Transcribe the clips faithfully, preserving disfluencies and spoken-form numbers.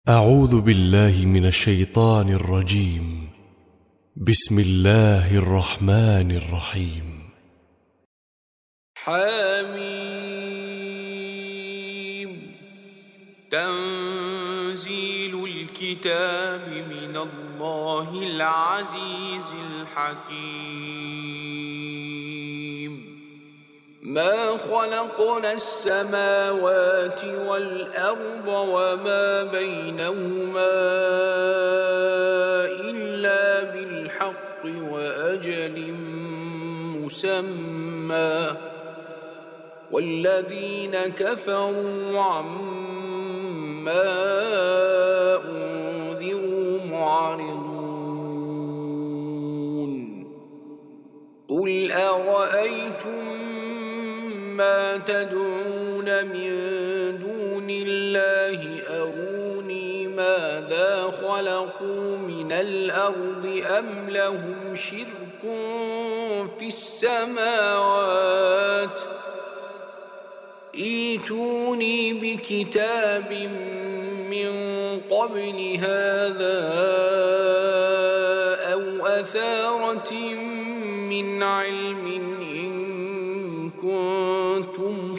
أعوذ بالله من الشيطان الرجيم. بسم الله الرحمن الرحيم. حميم. تنزيل الكتاب من الله العزيز الحكيم. ما خلقنا السماوات والأرض وما بينهما إلا بالحق وأجل مسمى، والذين كفروا عما أنذروا معرضون. قل أرأيتم ما تدعون من دون الله أروني ماذا خلقوا من الأرض أم لهم شرك في السماوات؟ ائتوني بكتاب من قبل هذا أو أثارة من علم إن كنتم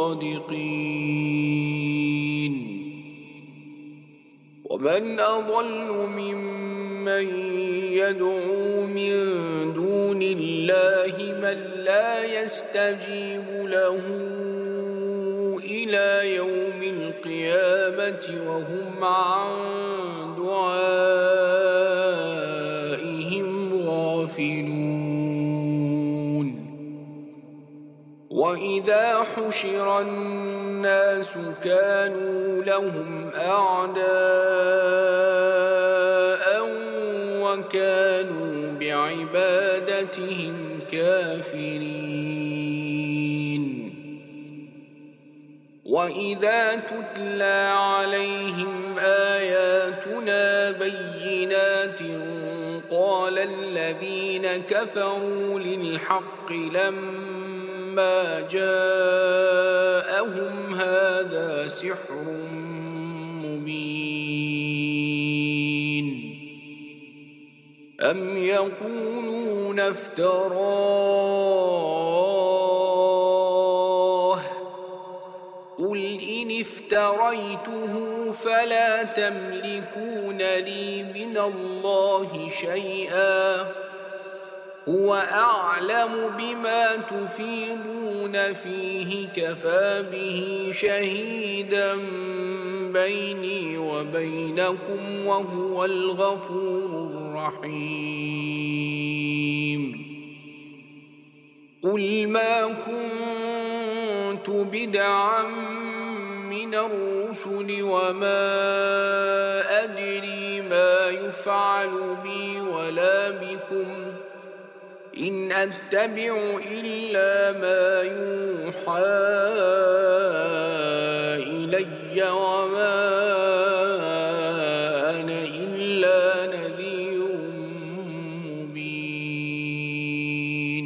صادقين. ومن أضل ممن يدعو من دون الله من لا يستجيب له إلى يوم القيامة وهم عن دعائهم غافلون. وإذا حشر الناس كانوا لهم أعداء وكانوا بعبادتهم كافرين. وإذا تتلى عليهم آياتنا بينات قال الذين كفروا للحق لما جاءهم هذا سحر مبين. أم يقولون افتراه؟ قل إن افتريته فلا تملكون لي من الله شيئا، هو أعلم بما تفيضون فيه كفى به شهيدا بيني وبينكم وهو الغفور الرحيم. قل ما كنت بدعا من الرسل وما أدري ما يفعل بي ولا بكم إن أتبع إلا ما يوحى إلي وما أنا إلا نذير مبين.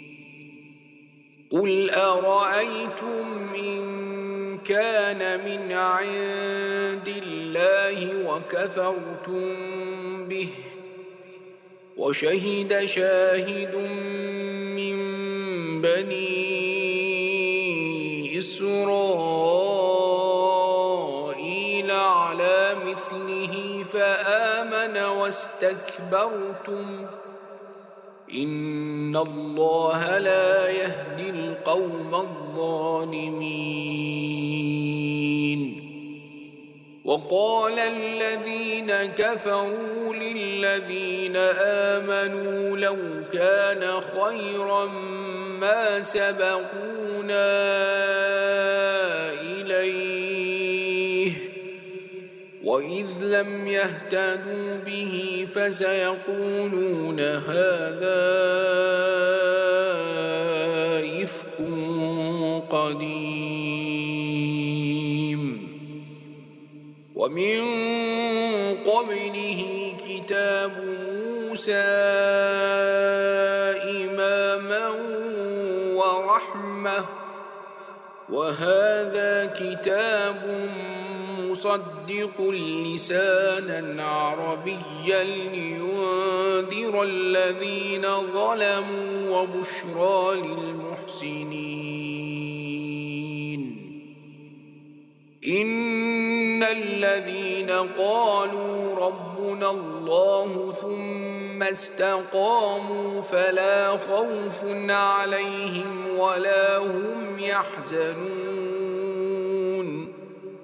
قل أرأيتم إن كان من عند الله وكفرتم به وشهد شاهد من بني إسرائيل على مثله فآمن واستكبرتم إن الله لا يهدي القوم الظالمين. وقال الذين كفروا للذين آمنوا لو كان خيرا ما سبقونا إليه وإذ لم يهتدوا به فسيقولون هذا إفك قديم. ومن قبله كتاب موسى إماما ورحمة وهذا كتاب مصدق لسانا عربيا لينذر الذين ظلموا وبشرى للمحسنين إن الذين قالوا ربنا الله ثم استقاموا فلا خوف عليهم ولا هم يحزنون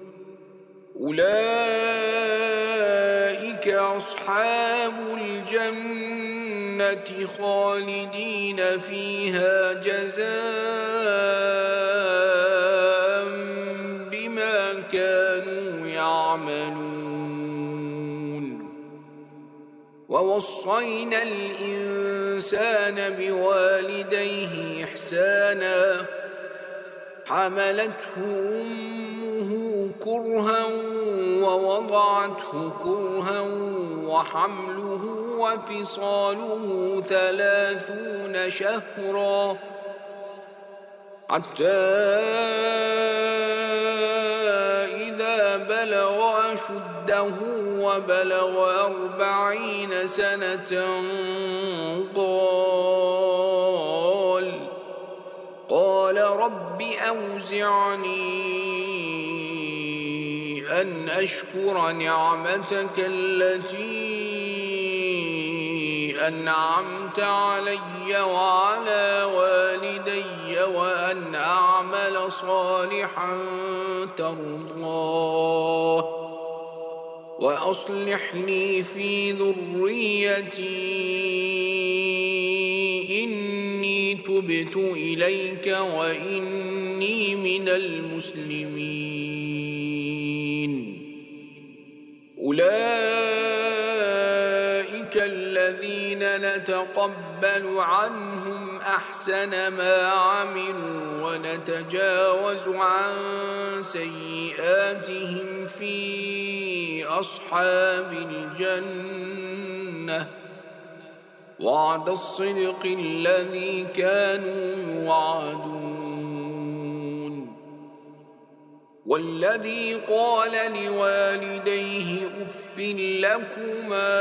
أولئك أصحاب الجنة خالدين فيها جزاء بما كانوا يعملون ووصينا الإنسان بوالديه إحسانا حملته أمه كرها ووضعته كرها وحمله وفصاله ثلاثون شهرا حتى إذا بلغ أشده وبلغ أربعين سنة قال قال رب أوزعني أن أشكر نعمتك التي أنعمت علي وعلى والدي وأن أعمل صالحا ترضاه وأصلح لي في ذريتي إني تبت إليك وإني من المسلمين أولئك الذين نتقبل عنهم أحسن ما عملوا ونتجاوز عن سيئاتهم في أصحاب الجنة وعد الصدق الذي كانوا يوعدون والذي قال لوالديه أف لكما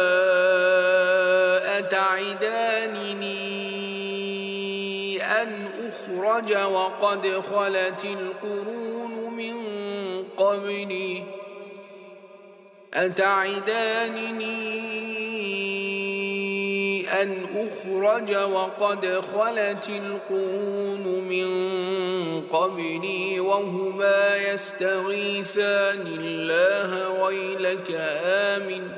أتعدانني أن أخرج وقد خلت القرون من قبلي أتعدانني أن أخرج وقد خلت القرون من قبلي وهما يستغيثان الله ويلك آمن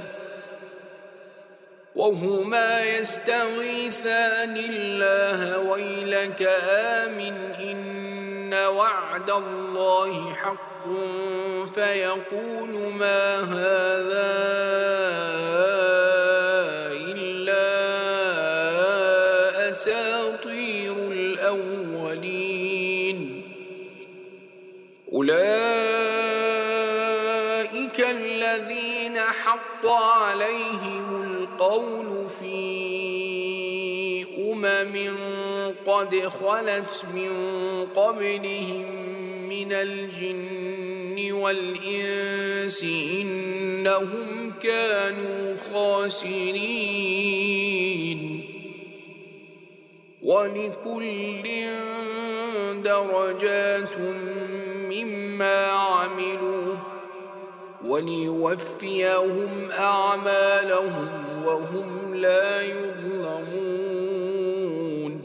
وهما يستغيثان الله ويلك آمن إن وعد الله حق فيقول ما هذا أساطير الأولين أولئك الذين حق عليهم القول في أمم قد خلت من قبلهم من الجن والإنس إنهم كانوا خاسرين ولكل درجات مما عملوا وليوفيهم أعمالهم وهم لا يظلمون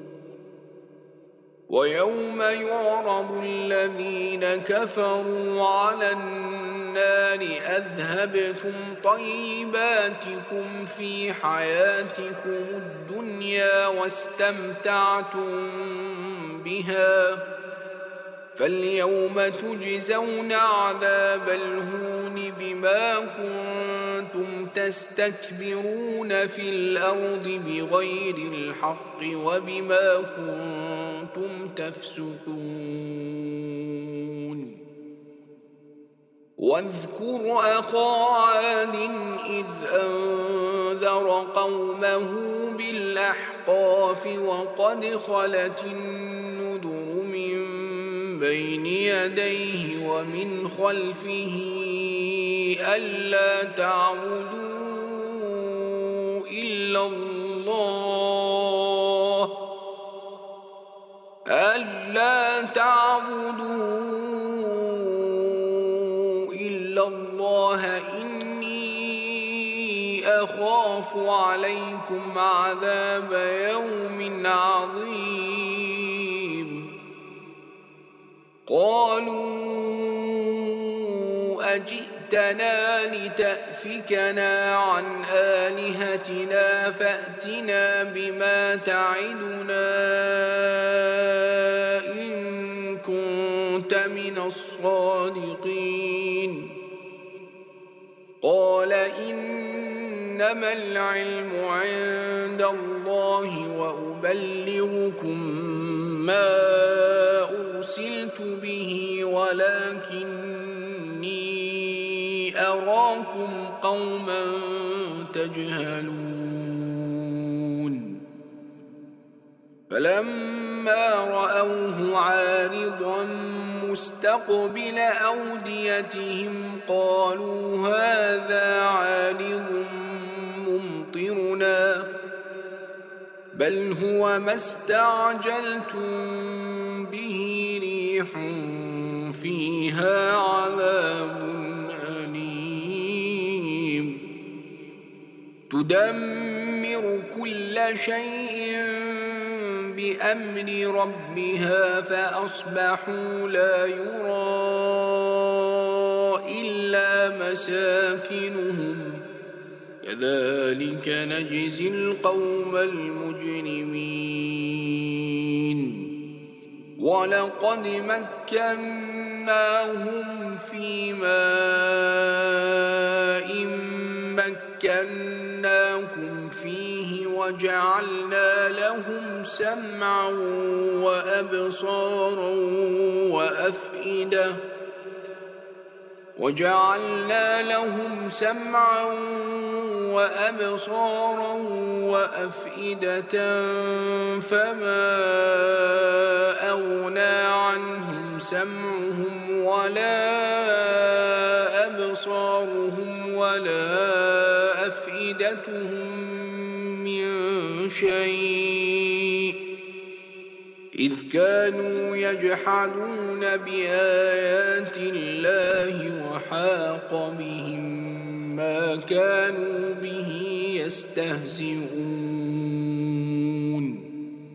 ويوم يعرض الذين كفروا على النار أذهبتم طيباتكم في حياتكم الدنيا واستمتعتم بها فاليوم تجزون عذاب الهون بما كنتم تستكبرون في الأرض بغير الحق وبما كنتم تفسقون واذكر أخا عاد إذ أنذر قومه بالأحقاف وقد خلت النذر من بين يديه ومن خلفه ألا تعبدوا إلا الله ألا تعبدوا إلا الله إني أخاف عليكم عذاب يوم عظيم قالوا أجئتنا لتأفكنا عن آلهتنا فأتنا بما تعدنا إن كنت من الصادقين قال إنما العلم عند الله وأبلغكم ما أرسلت به ولكني أراكم قوما تجهلون فلما رأوه عارضا مستقبل أوديتهم قالوا هذا عارض ممطرنا بل هو ما استعجلتم به ريح فيها عذاب أليم تدمر كل شيء بأمر ربها فأصبحوا لا يرى إلا مساكنهم كذلك نجزي القوم المجرمين ولقد مكناهم في ماء مكناكم فيه وجعلنا لهم سمعا وأبصارا وأفئدة وجعلنا لهم سمعا وأبصارا وأفئدة فما أغنى عنهم سمعهم ولا أبصارهم ولا أفئدتهم من شيء إذ كانوا يجحدون بآيات الله وحاق بهم ما كانوا به يستهزئون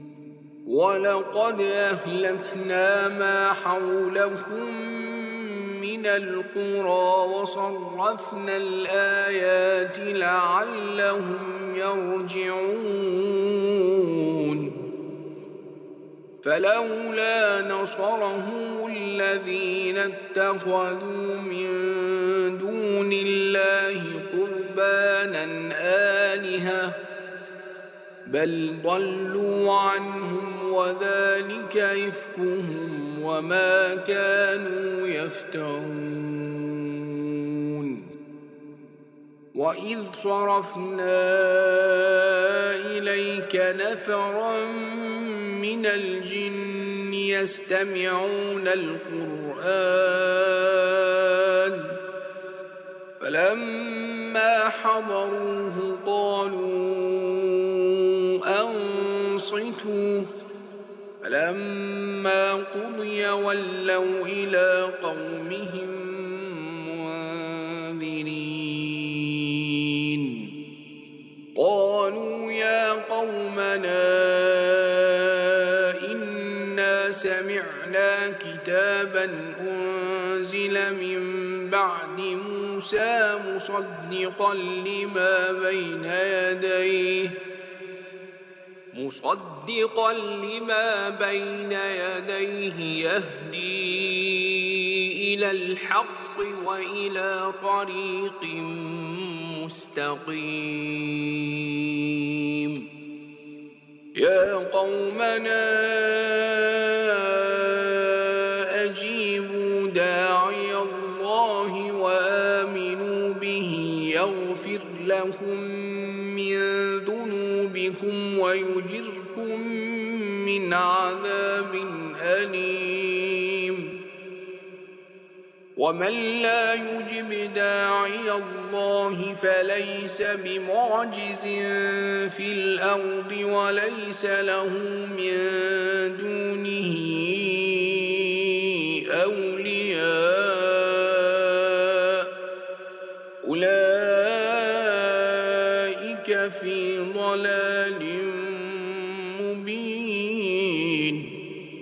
ولقد أهلكنا ما حولكم من القرى وصرفنا الآيات لعلهم يرجعون فلولا نصرهم الذين اتخذوا من دون الله قربانا آلهة بل ضلوا عنهم وذلك إفكهم وما كانوا يفترون وإذ صرفنا إليك نفرا من الجن يستمعون القرآن فلما حضروه قالوا أنصتوا فلما قضي ولوا إلى قومهم منذرين قالوا يا قومنا إنا سمعنا كتابا أنزل من بعد موسى مصدقا لما بين يديه مصدقا لما بين يديه يهدي إلى الحق وإلى طريق مستقيم يا قومنا أجيبوا داعي الله وآمنوا به يغفر لكم من ذنوبكم ويجركم من عذاب أليم ومن لا يجب داعي الله فليس بمعجز في الأرض وليس له من دونه أولياء أولئك في ضلال مبين.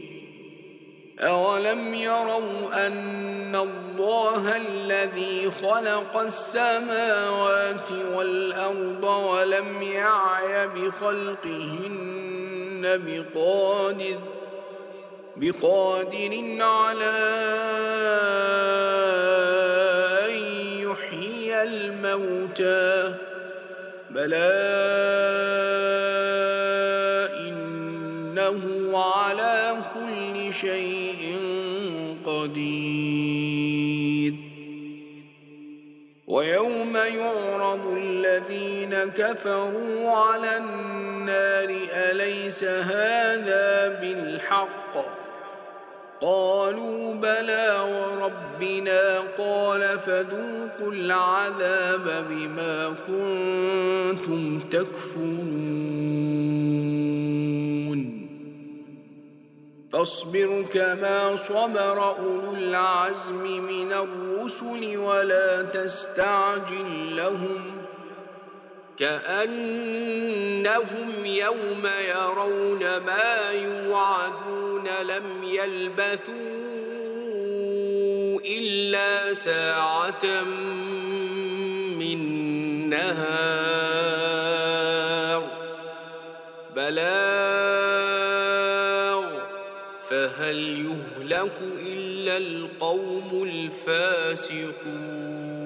أولم يروا أن الله الذي خلق السماوات والأرض ولم يعي بخلقهن بقادر بقادر على أن يحيي الموتى بلى إنه على كل شيء قدير. ويوم يعرض الذين كفروا على النار أليس هذا بالحق قالوا بلى وربنا قال فذوقوا العذاب بما كنتم تكفرون. فاصبر كما صبر أولو العزم من الرسل ولا تستعجل لهم كأنهم يوم يرون ما يوعدون لم يلبثوا إلا ساعة من نهار بلاغ فهل يهلك إلا القوم الفاسقون.